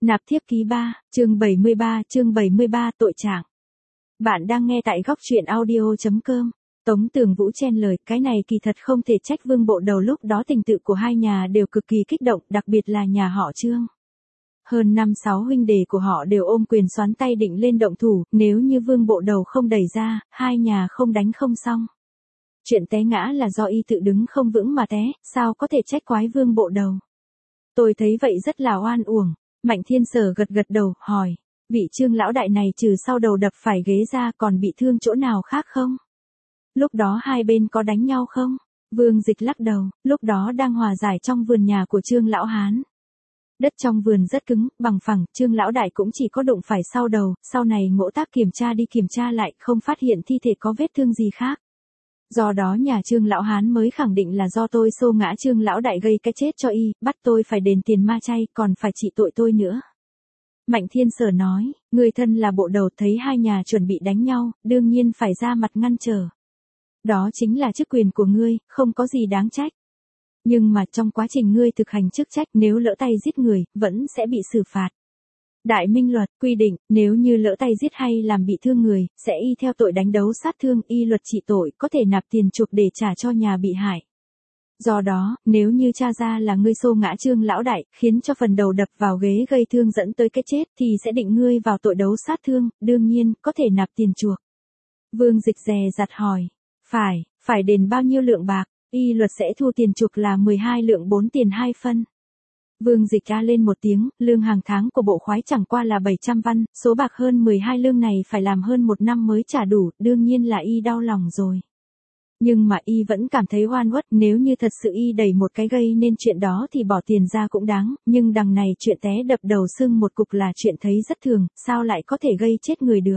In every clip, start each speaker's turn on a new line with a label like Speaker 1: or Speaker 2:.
Speaker 1: Nạp thiếp ký 3, chương 73 tội trạng. Bạn đang nghe tại góc truyện audio.com. Tống Tường Vũ chen lời, cái này kỳ thật không thể trách Vương Bộ Đầu, lúc đó tình tự của hai nhà đều cực kỳ kích động, đặc biệt là nhà họ Trương. Hơn 5-6 huynh đệ của họ đều ôm quyền xoắn tay định lên động thủ, nếu như Vương Bộ Đầu không đẩy ra, hai nhà không đánh không xong. Chuyện té ngã là do y tự đứng không vững mà té, sao có thể trách quái Vương Bộ Đầu. Tôi thấy vậy rất là oan uổng. Mạnh Thiên Sở gật gật đầu, hỏi, vị Trương lão đại này trừ sau đầu đập phải ghế ra còn bị thương chỗ nào khác không? Lúc đó hai bên có đánh nhau không? Vương Dịch lắc đầu, lúc đó đang hòa giải trong vườn nhà của Trương lão hán. Đất trong vườn rất cứng, bằng phẳng, Trương lão đại cũng chỉ có đụng phải sau đầu, sau này ngỗ tác kiểm tra đi kiểm tra lại, không phát hiện thi thể có vết thương gì khác. Do đó nhà Trương lão hán mới khẳng định là do tôi xô ngã Trương lão đại gây cái chết cho y, bắt tôi phải đền tiền ma chay, còn phải trị tội tôi nữa. Mạnh Thiên Sở nói, người thân là bộ đầu, thấy hai nhà chuẩn bị đánh nhau, đương nhiên phải ra mặt ngăn trở. Đó chính là chức quyền của ngươi, không có gì đáng trách. Nhưng mà trong quá trình ngươi thực hành chức trách, nếu lỡ tay giết người, vẫn sẽ bị xử phạt. Đại Minh luật quy định, nếu như lỡ tay giết hay làm bị thương người, sẽ y theo tội đánh đấu sát thương, y luật trị tội, có thể nạp tiền chuộc để trả cho nhà bị hại. Do đó, nếu như tra ra là ngươi xô ngã Trương lão đại, khiến cho phần đầu đập vào ghế gây thương dẫn tới cái chết, thì sẽ định ngươi vào tội đấu sát thương, đương nhiên, có thể nạp tiền chuộc. Vương Dịch dè dặt hỏi, phải đền bao nhiêu lượng bạc? Y luật sẽ thu tiền chuộc là 12 lượng 4 tiền 2 phân. Vương Dịch ra lên một tiếng, lương hàng tháng của bộ khoái chẳng qua là 700 văn, số bạc hơn 12 lương này phải làm hơn 1 năm mới trả đủ, đương nhiên là y đau lòng rồi. Nhưng mà y vẫn cảm thấy oan uất, nếu như thật sự y đẩy một cái gây nên chuyện đó thì bỏ tiền ra cũng đáng, nhưng đằng này chuyện té đập đầu xương một cục là chuyện thấy rất thường, sao lại có thể gây chết người được.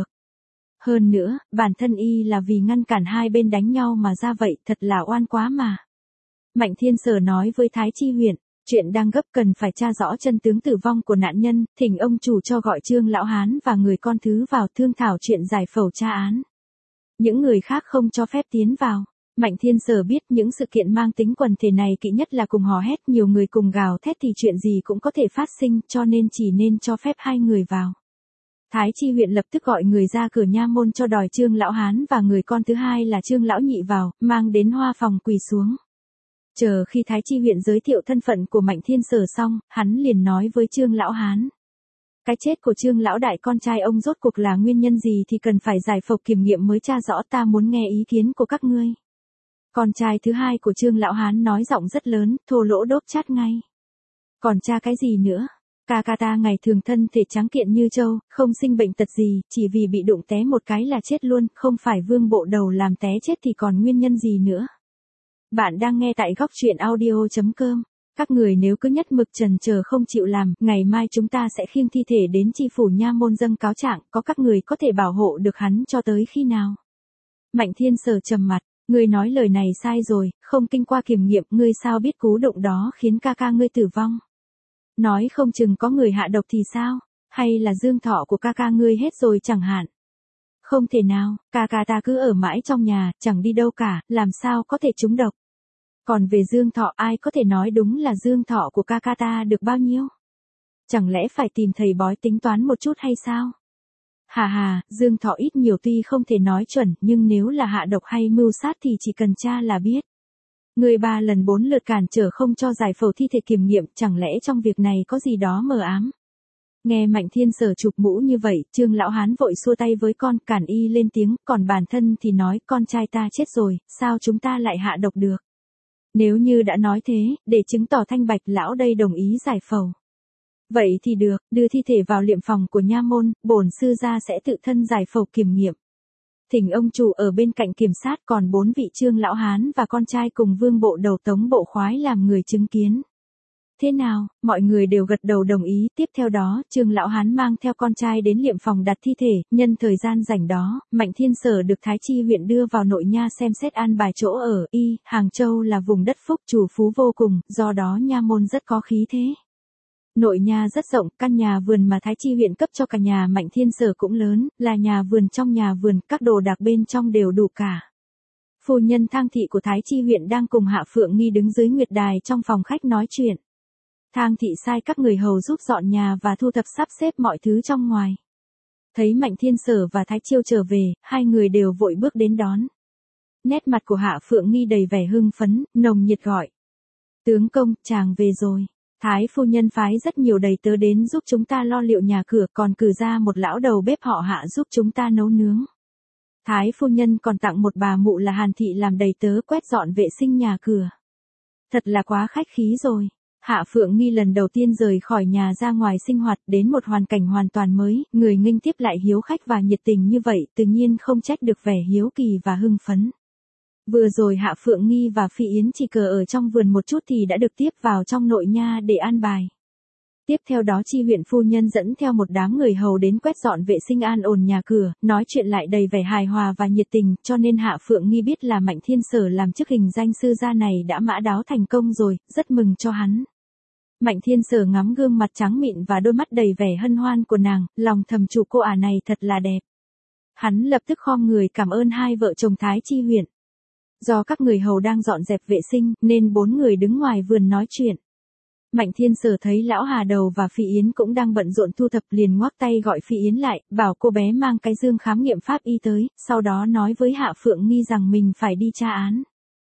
Speaker 1: Hơn nữa, bản thân y là vì ngăn cản hai bên đánh nhau mà ra vậy, thật là oan quá mà. Mạnh Thiên Sở nói với Thái Chi huyện, chuyện đang gấp cần phải tra rõ chân tướng tử vong của nạn nhân, thỉnh ông chủ cho gọi Trương lão hán và người con thứ vào thương thảo chuyện giải phẫu tra án. Những người khác không cho phép tiến vào. Mạnh Thiên Sở biết những sự kiện mang tính quần thể này kỵ nhất là cùng hò hét, nhiều người cùng gào thét thì chuyện gì cũng có thể phát sinh, cho nên chỉ nên cho phép 2 người vào. Thái Chi huyện lập tức gọi người ra cửa nha môn cho đòi Trương lão hán và người con thứ hai là Trương lão nhị vào, mang đến hoa phòng quỳ xuống. Chờ khi Thái Chi huyện giới thiệu thân phận của Mạnh Thiên Sở xong, hắn liền nói với Trương lão hán. Cái chết của Trương lão đại con trai ông rốt cuộc là nguyên nhân gì thì cần phải giải phẫu kiểm nghiệm mới tra rõ, ta muốn nghe ý kiến của các ngươi. Con trai thứ hai của Trương lão hán nói giọng rất lớn, thô lỗ đốp chát ngay. Còn tra cái gì nữa? Ca ca ta ngày thường thân thể trắng kiện như trâu, không sinh bệnh tật gì, chỉ vì bị đụng té một cái là chết luôn, không phải Vương Bộ Đầu làm té chết thì còn nguyên nhân gì nữa. Bạn đang nghe tại góc truyện audio.com. Các người nếu cứ nhất mực trần chờ không chịu làm, ngày mai chúng ta sẽ khiêng thi thể đến chi phủ nha môn dâng cáo trạng, có các người có thể bảo hộ được hắn cho tới khi nào? Mạnh Thiên Sở trầm mặt, ngươi nói lời này sai rồi, không kinh qua kiểm nghiệm, ngươi sao biết cú đụng đó khiến ca ca ngươi tử vong? Nói không chừng có người hạ độc thì sao? Hay là dương thọ của ca ca ngươi hết rồi chẳng hạn? Không thể nào, ca ca ta cứ ở mãi trong nhà, chẳng đi đâu cả, làm sao có thể trúng độc? Còn về dương thọ, ai có thể nói đúng là dương thọ của ca ca ta được bao nhiêu? Chẳng lẽ phải tìm thầy bói tính toán một chút hay sao? Hà, dương thọ ít nhiều tuy không thể nói chuẩn, nhưng nếu là hạ độc hay mưu sát thì chỉ cần tra là biết. Người 3 lần 4 lượt cản trở không cho giải phẫu thi thể kiểm nghiệm, chẳng lẽ trong việc này có gì đó mờ ám? Nghe Mạnh Thiên Sở chụp mũ như vậy, Trương lão hán vội xua tay với con, cản y lên tiếng, còn bản thân thì nói, con trai ta chết rồi, sao chúng ta lại hạ độc được? Nếu như đã nói thế, để chứng tỏ thanh bạch, lão đây đồng ý giải phẫu. Vậy thì được, đưa thi thể vào liệm phòng của nha môn, bổn sư gia sẽ tự thân giải phẫu kiểm nghiệm. Thỉnh ông chủ ở bên cạnh kiểm sát, còn 4 vị Trương lão hán và con trai cùng Vương Bộ Đầu Tống bộ khoái làm người chứng kiến. Thế nào, mọi người đều gật đầu đồng ý, tiếp theo đó, Trương lão hán mang theo con trai đến liệm phòng đặt thi thể, nhân thời gian rảnh đó, Mạnh Thiên Sở được Thái Chi huyện đưa vào nội nha xem xét an bài chỗ ở, Hàng Châu là vùng đất phúc chủ phú vô cùng, do đó nha môn rất có khí thế. Nội nha rất rộng, căn nhà vườn mà Thái Chi huyện cấp cho cả nhà Mạnh Thiên Sở cũng lớn, là nhà vườn trong nhà vườn, các đồ đạc bên trong đều đủ cả. Phu nhân Thang thị của Thái Chi huyện đang cùng Hạ Phượng Nghi đứng dưới nguyệt đài trong phòng khách nói chuyện. Thang thị sai các người hầu giúp dọn nhà và thu thập sắp xếp mọi thứ trong ngoài. Thấy Mạnh Thiên Sở và Thái Chiêu trở về, hai người đều vội bước đến đón. Nét mặt của Hạ Phượng Nghi đầy vẻ hưng phấn, nồng nhiệt gọi. Tướng công, chàng về rồi. Thái phu nhân phái rất nhiều đầy tớ đến giúp chúng ta lo liệu nhà cửa, còn cử ra một lão đầu bếp họ Hạ giúp chúng ta nấu nướng. Thái phu nhân còn tặng một bà mụ là Hàn thị làm đầy tớ quét dọn vệ sinh nhà cửa. Thật là quá khách khí rồi. Hạ Phượng Nghi lần đầu tiên rời khỏi nhà ra ngoài sinh hoạt đến một hoàn cảnh hoàn toàn mới, người nghênh tiếp lại hiếu khách và nhiệt tình như vậy, tự nhiên không trách được vẻ hiếu kỳ và hưng phấn. Vừa rồi Hạ Phượng Nghi và Phi Yến chỉ cờ ở trong vườn một chút thì đã được tiếp vào trong nội nha để an bài. Tiếp theo đó Chi huyện phu nhân dẫn theo một đám người hầu đến quét dọn vệ sinh an ổn nhà cửa, nói chuyện lại đầy vẻ hài hòa và nhiệt tình, cho nên Hạ Phượng Nghi biết là Mạnh Thiên Sở làm chức hình danh sư gia này đã mã đáo thành công rồi, rất mừng cho hắn. Mạnh Thiên Sở ngắm gương mặt trắng mịn và đôi mắt đầy vẻ hân hoan của nàng, lòng thầm chủ cô ả này thật là đẹp. Hắn lập tức khom người cảm ơn hai vợ chồng Thái Chi huyện. Do các người hầu đang dọn dẹp vệ sinh, nên bốn người đứng ngoài vườn nói chuyện. Mạnh Thiên Sở thấy lão Hà Đầu và Phi Yến cũng đang bận rộn thu thập liền ngoắc tay gọi Phi Yến lại, bảo cô bé mang cái dương khám nghiệm pháp y tới, sau đó nói với Hạ Phượng Nghi rằng mình phải đi tra án.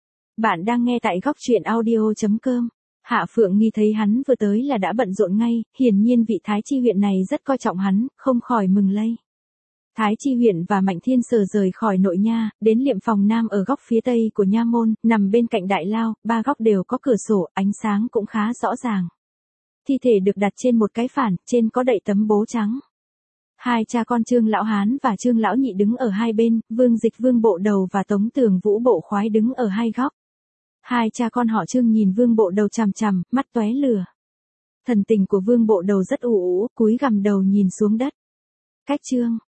Speaker 1: Bạn đang nghe tại góc truyện audio.com. Hạ Phượng Nghi thấy hắn vừa tới là đã bận rộn ngay, hiển nhiên vị Thái Chi huyện này rất coi trọng hắn, không khỏi mừng lây. Thái Chi huyện và Mạnh Thiên Sở rời khỏi nội nha, đến liệm phòng nam ở góc phía tây của nha môn, nằm bên cạnh đại lao, ba góc đều có cửa sổ, ánh sáng cũng khá rõ ràng. Thi thể được đặt trên một cái phản, trên có đậy tấm bố trắng. Hai cha con Trương Lão Hán và Trương Lão Nhị đứng ở hai bên, Vương Dịch Vương Bộ Đầu và Tống Tường Vũ Bộ Khoái đứng ở hai góc. Hai cha con họ Trương nhìn Vương Bộ Đầu chằm chằm, mắt tóe lửa. Thần tình của Vương Bộ Đầu rất u ú, cúi gằm đầu nhìn xuống đất. Cách Trương